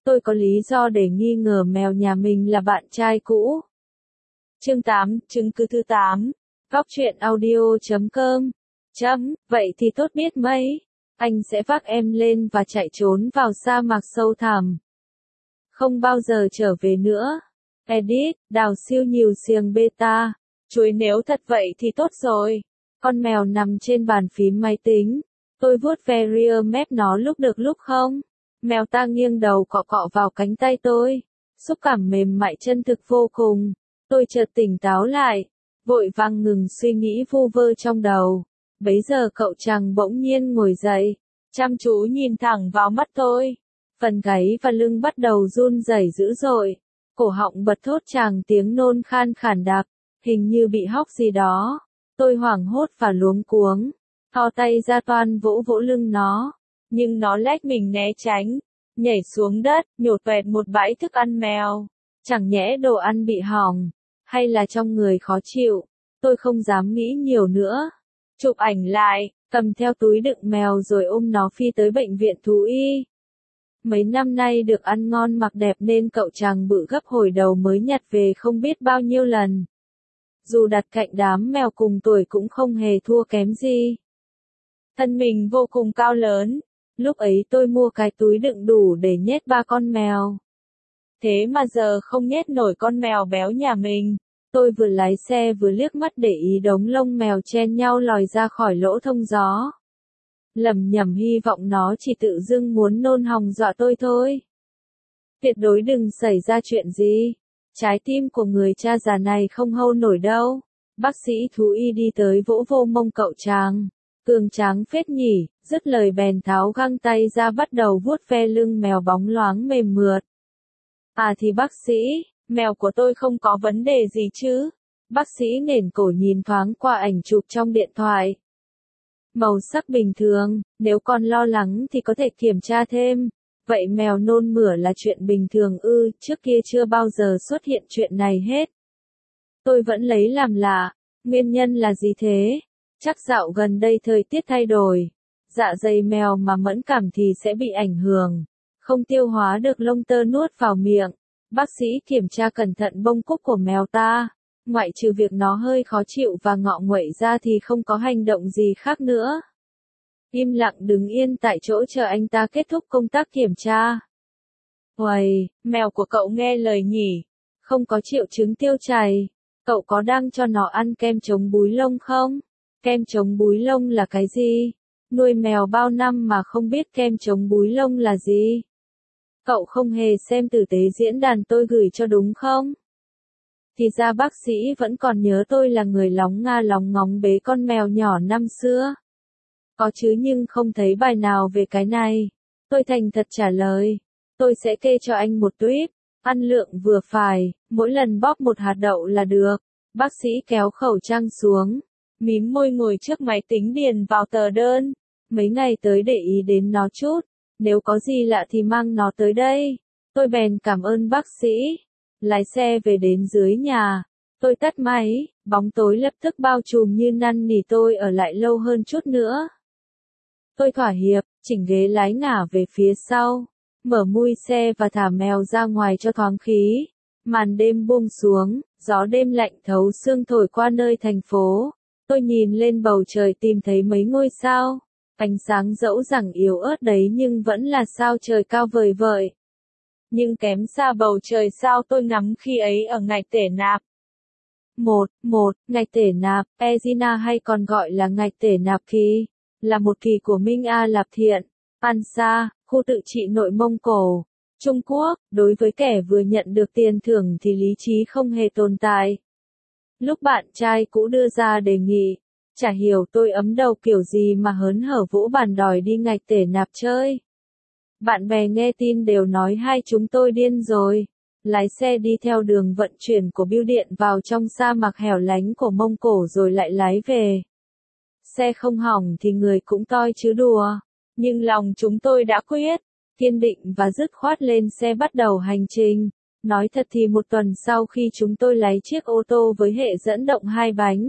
tôi có lý do để nghi ngờ mèo nhà mình là bạn trai cũ. Chương 8, chứng cứ thứ 8. Góc truyện audio.com. Vậy thì tốt biết mấy. Anh sẽ vác em lên và chạy trốn vào sa mạc sâu thẳm. Không bao giờ trở về nữa. Edit, đào siêu nhiều xiềng beta. Chuối nếu thật vậy thì tốt rồi. Con mèo nằm trên bàn phím máy tính. Tôi vuốt ve rear mép nó lúc được lúc không. Mèo ta nghiêng đầu cọ cọ vào cánh tay tôi. Xúc cảm mềm mại chân thực vô cùng. Tôi chợt tỉnh táo lại. Vội vàng ngừng suy nghĩ vu vơ trong đầu. Bấy giờ cậu chàng bỗng nhiên ngồi dậy. Chăm chú nhìn thẳng vào mắt tôi. Phần gáy và lưng bắt đầu run rẩy dữ dội. Cổ họng bật thốt tràng tiếng nôn khan khản đặc. Hình như bị hóc gì đó. Tôi hoảng hốt và luống cuống. Thò tay ra toan vỗ vỗ lưng nó. Nhưng nó lách mình né tránh. Nhảy xuống đất, nhổ toẹt một bãi thức ăn mèo. Chẳng nhẽ đồ ăn bị hỏng. Hay là trong người khó chịu. Tôi không dám nghĩ nhiều nữa. Chụp ảnh lại, cầm theo túi đựng mèo rồi ôm nó phi tới bệnh viện thú y. Mấy năm nay được ăn ngon mặc đẹp nên cậu chàng bự gấp hồi đầu mới nhặt về không biết bao nhiêu lần. Dù đặt cạnh đám mèo cùng tuổi cũng không hề thua kém gì. Thân mình vô cùng cao lớn. Lúc ấy tôi mua cái túi đựng đủ để nhét 3 con mèo. Thế mà giờ không nhét nổi con mèo béo nhà mình. Tôi vừa lái xe vừa liếc mắt để ý đống lông mèo chen nhau lòi ra khỏi lỗ thông gió. Lẩm nhẩm hy vọng nó chỉ tự dưng muốn nôn hòng dọa tôi thôi. Tuyệt đối đừng xảy ra chuyện gì. Trái tim của người cha già này không hâu nổi đâu. Bác sĩ thú y đi tới vỗ vô mông cậu chàng. Cường tráng phết nhỉ, dứt lời bèn tháo găng tay ra bắt đầu vuốt ve lưng mèo bóng loáng mềm mượt. À thì bác sĩ, mèo của tôi không có vấn đề gì chứ? Bác sĩ nền cổ nhìn thoáng qua ảnh chụp trong điện thoại. Màu sắc bình thường, nếu còn lo lắng thì có thể kiểm tra thêm. Vậy mèo nôn mửa là chuyện bình thường ư, trước kia chưa bao giờ xuất hiện chuyện này hết. Tôi vẫn lấy làm lạ, nguyên nhân là gì thế? Chắc dạo gần đây thời tiết thay đổi. Dạ dày mèo mà mẫn cảm thì sẽ bị ảnh hưởng. Không tiêu hóa được lông tơ nuốt vào miệng. Bác sĩ kiểm tra cẩn thận bông cúc của mèo ta. Ngoại trừ việc nó hơi khó chịu và ngọ nguậy ra thì không có hành động gì khác nữa. Im lặng đứng yên tại chỗ chờ anh ta kết thúc công tác kiểm tra. Uầy, mèo của cậu nghe lời nhỉ? Không có triệu chứng tiêu chảy. Cậu có đang cho nó ăn kem chống búi lông không? Kem chống búi lông là cái gì? Nuôi mèo bao năm mà không biết kem chống búi lông là gì? Cậu không hề xem tử tế diễn đàn tôi gửi cho đúng không? Thì ra bác sĩ vẫn còn nhớ tôi là người lóng nga lóng ngóng bế con mèo nhỏ năm xưa. Có chứ nhưng không thấy bài nào về cái này. Tôi thành thật trả lời. Tôi sẽ kê cho anh một tuýp. Ăn lượng vừa phải, mỗi lần bóp một hạt đậu là được. Bác sĩ kéo khẩu trang xuống. Mím môi ngồi trước máy tính điền vào tờ đơn. Mấy ngày tới để ý đến nó chút. Nếu có gì lạ thì mang nó tới đây. Tôi bèn cảm ơn bác sĩ. Lái xe về đến dưới nhà. Tôi tắt máy, bóng tối lập tức bao trùm như năn nỉ tôi ở lại lâu hơn chút nữa. Tôi thỏa hiệp, chỉnh ghế lái ngả về phía sau. Mở mui xe và thả mèo ra ngoài cho thoáng khí. Màn đêm buông xuống, gió đêm lạnh thấu xương thổi qua nơi thành phố. Tôi nhìn lên bầu trời tìm thấy mấy ngôi sao. Ánh sáng dẫu rằng yếu ớt đấy nhưng vẫn là sao trời cao vời vợi. Nhưng kém xa bầu trời sao tôi ngắm khi ấy ở ngạch Tể Nạp. Ngạch Tể Nạp, Ezina hay còn gọi là ngạch Tể Nạp Kỳ, là một kỳ của Minh A Lạp Thiện, Ansa, khu tự trị nội Mông Cổ, Trung Quốc. Đối với kẻ vừa nhận được tiền thưởng thì lý trí không hề tồn tại. Lúc bạn trai cũ đưa ra đề nghị, chả hiểu tôi ấm đầu kiểu gì mà hớn hở vỗ bàn đòi đi ngạch Tể Nạp chơi. Bạn bè nghe tin đều nói hai chúng tôi điên rồi. Lái xe đi theo đường vận chuyển của bưu điện vào trong sa mạc hẻo lánh của Mông Cổ rồi lại lái về. Xe không hỏng thì người cũng toi chứ đùa. Nhưng lòng chúng tôi đã quyết, kiên định và dứt khoát lên xe bắt đầu hành trình. Nói thật thì một tuần sau khi chúng tôi lái chiếc ô tô với hệ dẫn động 2 bánh.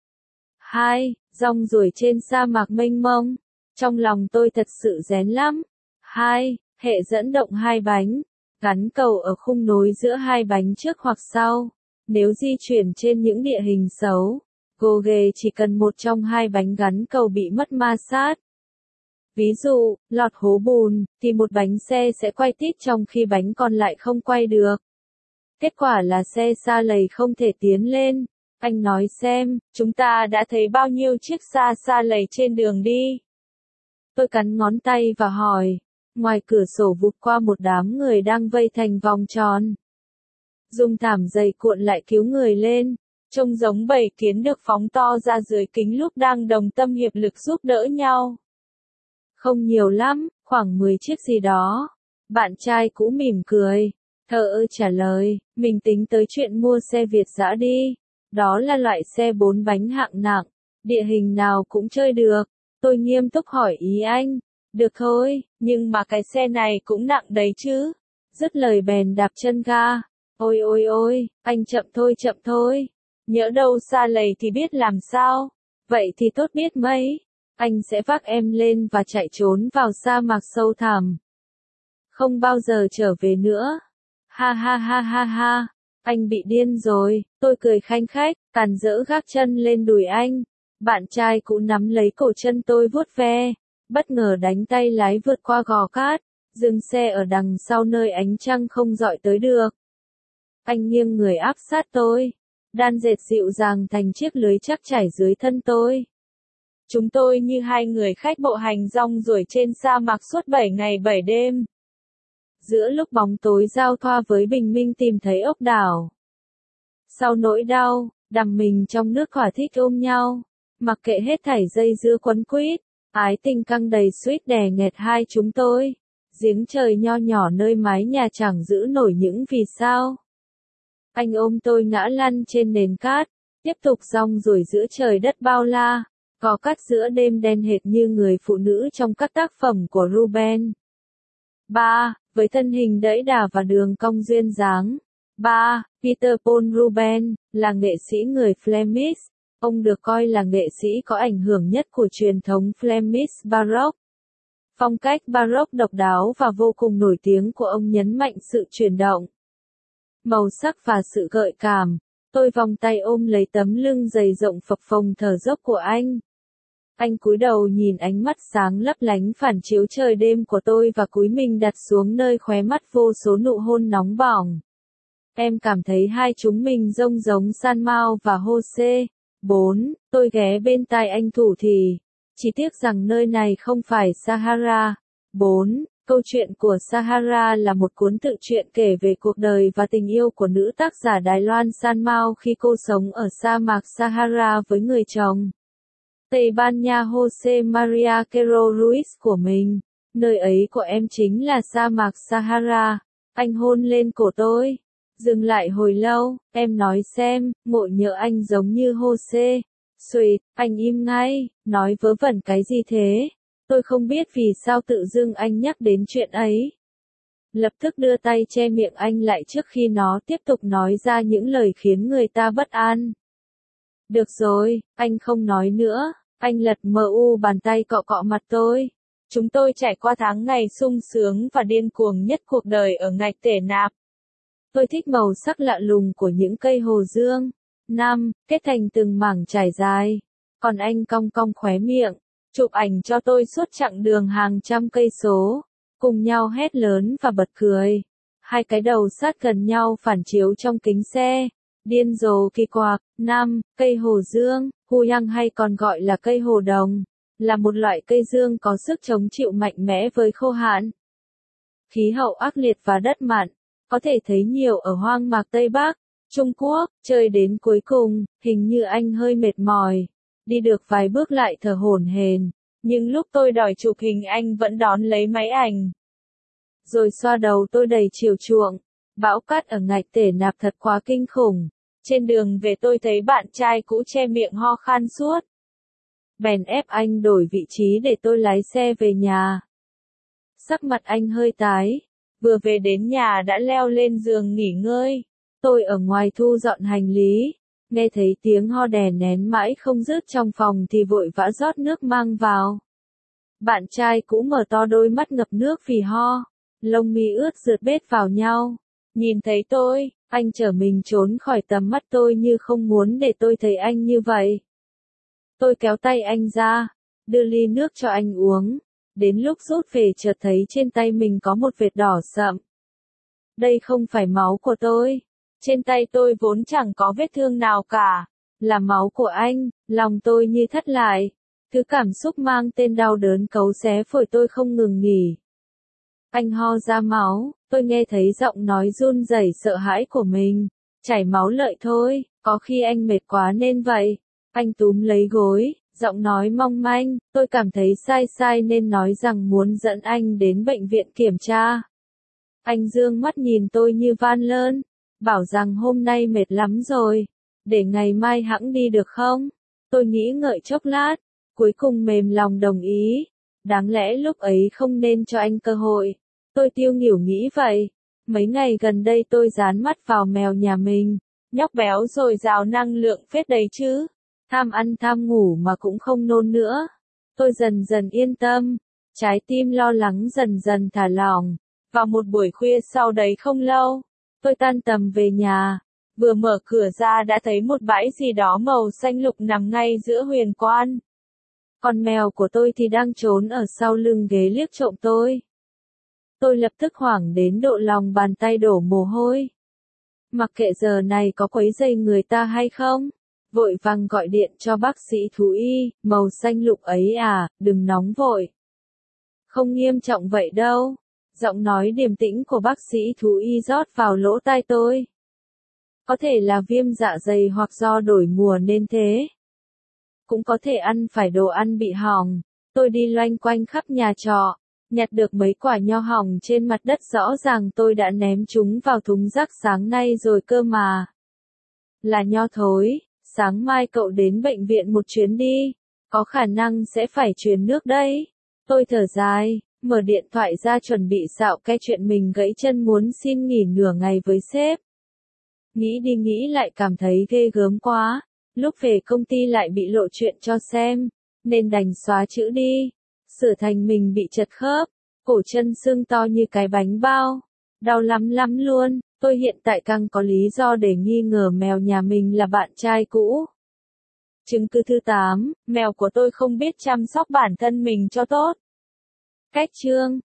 Rong ruổi trên sa mạc mênh mông. Trong lòng tôi thật sự rén lắm. Hệ dẫn động 2 bánh. Gắn cầu ở khung nối giữa hai bánh trước hoặc sau. Nếu di chuyển trên những địa hình xấu, Google chỉ cần một trong hai bánh gắn cầu bị mất ma sát. Ví dụ, lọt hố bùn, thì một bánh xe sẽ quay tít trong khi bánh còn lại không quay được. Kết quả là xe sa lầy không thể tiến lên. Anh nói xem, chúng ta đã thấy bao nhiêu chiếc xa sa lầy trên đường đi. Tôi cắn ngón tay và hỏi. Ngoài cửa sổ vụt qua một đám người đang vây thành vòng tròn. Dùng thảm dày cuộn lại cứu người lên. Trông giống bầy kiến được phóng to ra dưới kính lúc đang đồng tâm hiệp lực giúp đỡ nhau. Không nhiều lắm, khoảng 10 chiếc gì đó. Bạn trai cũ mỉm cười. Thờ ơ trả lời, mình tính tới chuyện mua xe Việt dã đi. Đó là loại xe 4 bánh hạng nặng. Địa hình nào cũng chơi được. Tôi nghiêm túc hỏi ý anh. Được thôi, nhưng mà cái xe này cũng nặng đấy chứ. Dứt lời bèn đạp chân ga. Ôi ôi ôi, anh chậm thôi. Nhỡ đâu sa lầy thì biết làm sao. Vậy thì tốt biết mấy. Anh sẽ vác em lên và chạy trốn vào sa mạc sâu thẳm. Không bao giờ trở về nữa. Ha ha ha ha ha. Anh bị điên rồi. Tôi cười khanh khách, càn rỡ gác chân lên đùi anh. Bạn trai cũ nắm lấy cổ chân tôi vuốt ve. Bất ngờ đánh tay lái vượt qua gò cát. Dừng xe ở đằng sau nơi ánh trăng không dọi tới được. Anh nghiêng người áp sát tôi. Đan dệt dịu dàng thành chiếc lưới chắc trải dưới thân tôi. Chúng tôi như hai người khách bộ hành rong ruổi trên sa mạc suốt 7 ngày 7 đêm. Giữa lúc bóng tối giao thoa với bình minh tìm thấy ốc đảo. Sau nỗi đau, đắm mình trong nước thỏa thích ôm nhau. Mặc kệ hết thảy dây dưa quấn quýt, ái tình căng đầy suýt đè nghẹt hai chúng tôi. Giếng trời nho nhỏ nơi mái nhà chẳng giữ nổi những vì sao. Anh ôm tôi ngã lăn trên nền cát, tiếp tục rong ruổi giữa trời đất bao la, gò cát giữa đêm đen hệt như người phụ nữ trong các tác phẩm của Ruben. 3. Với thân hình đẫy đà và đường cong duyên dáng. 3. Peter Paul Rubens là nghệ sĩ người Flemish. Ông được coi là nghệ sĩ có ảnh hưởng nhất của truyền thống Flemish Baroque. Phong cách Baroque độc đáo và vô cùng nổi tiếng của ông nhấn mạnh sự chuyển động, màu sắc và sự gợi cảm. Tôi vòng tay ôm lấy tấm lưng dày rộng phập phồng thở dốc của anh. Anh cúi đầu nhìn ánh mắt sáng lấp lánh phản chiếu trời đêm của tôi và cúi mình đặt xuống nơi khóe mắt vô số nụ hôn nóng bỏng. Em cảm thấy hai chúng mình trông giống San Mao và Jose. 4. Tôi ghé bên tai anh thủ thì. Chỉ tiếc rằng nơi này không phải Sahara. 4. Câu chuyện của Sahara là một cuốn tự truyện kể về cuộc đời và tình yêu của nữ tác giả Đài Loan San Mao khi cô sống ở sa mạc Sahara với người chồng Tây Ban Nha Jose Maria Quero Ruiz của mình. Nơi ấy của em chính là sa mạc Sahara. Anh hôn lên cổ tôi. Dừng lại hồi lâu, em nói xem, ngộ nhỡ anh giống như Jose. Sweet, anh im ngay, nói vớ vẩn cái gì thế? Tôi không biết vì sao tự dưng anh nhắc đến chuyện ấy. Lập tức đưa tay che miệng anh lại trước khi nó tiếp tục nói ra những lời khiến người ta bất an. Được rồi, anh không nói nữa. Anh lật bàn tay cọ cọ mặt tôi. Chúng tôi trải qua tháng ngày sung sướng và điên cuồng nhất cuộc đời ở ngạch Tể Nạp. Tôi thích màu sắc lạ lùng của những cây hồ dương. 5. Kết thành từng mảng trải dài. Còn anh cong cong khóe miệng, chụp ảnh cho tôi suốt chặng đường hàng trăm cây số. Cùng nhau hét lớn và bật cười. Hai cái đầu sát gần nhau phản chiếu trong kính xe. Điên rồ kỳ quặc. 5. Cây hồ dương, Huyang hay còn gọi là cây hồ đồng, là một loại cây dương có sức chống chịu mạnh mẽ với khô hạn, khí hậu ác liệt và đất mặn. Có thể thấy nhiều ở hoang mạc Tây Bắc, Trung Quốc. Chơi đến cuối cùng, hình như anh hơi mệt mỏi. Đi được vài bước lại thở hổn hển. Nhưng lúc tôi đòi chụp hình anh vẫn đón lấy máy ảnh. Rồi xoa đầu tôi đầy chiều chuộng. Bão cát ở ngạch Tể Nạp thật quá kinh khủng. Trên đường về tôi thấy bạn trai cũ che miệng ho khan suốt. Bèn ép anh đổi vị trí để tôi lái xe về nhà. Sắc mặt anh hơi tái. Vừa về đến nhà đã leo lên giường nghỉ ngơi. Tôi ở ngoài thu dọn hành lý. Nghe thấy tiếng ho đè nén mãi không dứt trong phòng thì vội vã rót nước mang vào. Bạn trai cũ mở to đôi mắt ngập nước vì ho. lông mi ướt rượt bết vào nhau. Nhìn thấy tôi, anh trở mình trốn khỏi tầm mắt tôi như không muốn để tôi thấy anh như vậy. Tôi kéo tay anh ra, đưa ly nước cho anh uống. Đến lúc rút về chợt thấy trên tay mình có một vệt đỏ sậm. Đây không phải máu của tôi. Trên tay tôi vốn chẳng có vết thương nào cả. Là máu của anh, lòng tôi như thắt lại. Thứ cảm xúc mang tên đau đớn cấu xé phổi tôi không ngừng nghỉ. Anh ho ra máu, tôi nghe thấy giọng nói run rẩy sợ hãi của mình. Chảy máu lợi thôi, có khi anh mệt quá nên vậy. Anh túm lấy gối, giọng nói mong manh, tôi cảm thấy sai nên nói rằng muốn dẫn anh đến bệnh viện kiểm tra. Anh dương mắt nhìn tôi như van lơn, bảo rằng hôm nay mệt lắm rồi, để ngày mai hẵng đi được không? Tôi nghĩ ngợi chốc lát, cuối cùng mềm lòng đồng ý. Đáng lẽ lúc ấy không nên cho anh cơ hội. Tôi tiêu nghỉu nghĩ vậy. Mấy ngày gần đây tôi dán mắt vào mèo nhà mình. Nhóc béo dồi dào năng lượng phết đấy chứ. Tham ăn tham ngủ mà cũng không nôn nữa. Tôi dần dần yên tâm. Trái tim lo lắng dần dần thả lỏng. Vào một buổi khuya sau đấy không lâu, tôi tan tầm về nhà. Vừa mở cửa ra đã thấy một bãi gì đó màu xanh lục nằm ngay giữa huyền quan. Con mèo của tôi thì đang trốn ở sau lưng ghế liếc trộm tôi. Tôi lập tức hoảng đến độ lòng bàn tay đổ mồ hôi. Mặc kệ giờ này có quấy rầy người ta hay không, vội vàng gọi điện cho bác sĩ thú y, màu xanh lục ấy à, đừng nóng vội. Không nghiêm trọng vậy đâu. Giọng nói điềm tĩnh của bác sĩ thú y rót vào lỗ tai tôi. Có thể là viêm dạ dày hoặc do đổi mùa nên thế. Cũng có thể ăn phải đồ ăn bị hỏng. Tôi đi loanh quanh khắp nhà trọ, nhặt được mấy quả nho hỏng trên mặt đất, rõ ràng tôi đã ném chúng vào thùng rác sáng nay rồi cơ mà. Là nho thối, sáng mai cậu đến bệnh viện một chuyến đi, có khả năng sẽ phải truyền nước đấy. Tôi thở dài, mở điện thoại ra chuẩn bị xạo cái chuyện mình gãy chân muốn xin nghỉ nửa ngày với sếp. Nghĩ đi nghĩ lại cảm thấy ghê gớm quá, lúc về công ty lại bị lộ chuyện cho xem, nên đành xóa chữ đi, sửa thành mình bị chật khớp, cổ chân sưng to như cái bánh bao, đau lắm lắm luôn. Tôi hiện tại càng có lý do để nghi ngờ mèo nhà mình là bạn trai cũ. Chứng cứ thứ 8, mèo của tôi không biết chăm sóc bản thân mình cho tốt. Cách chương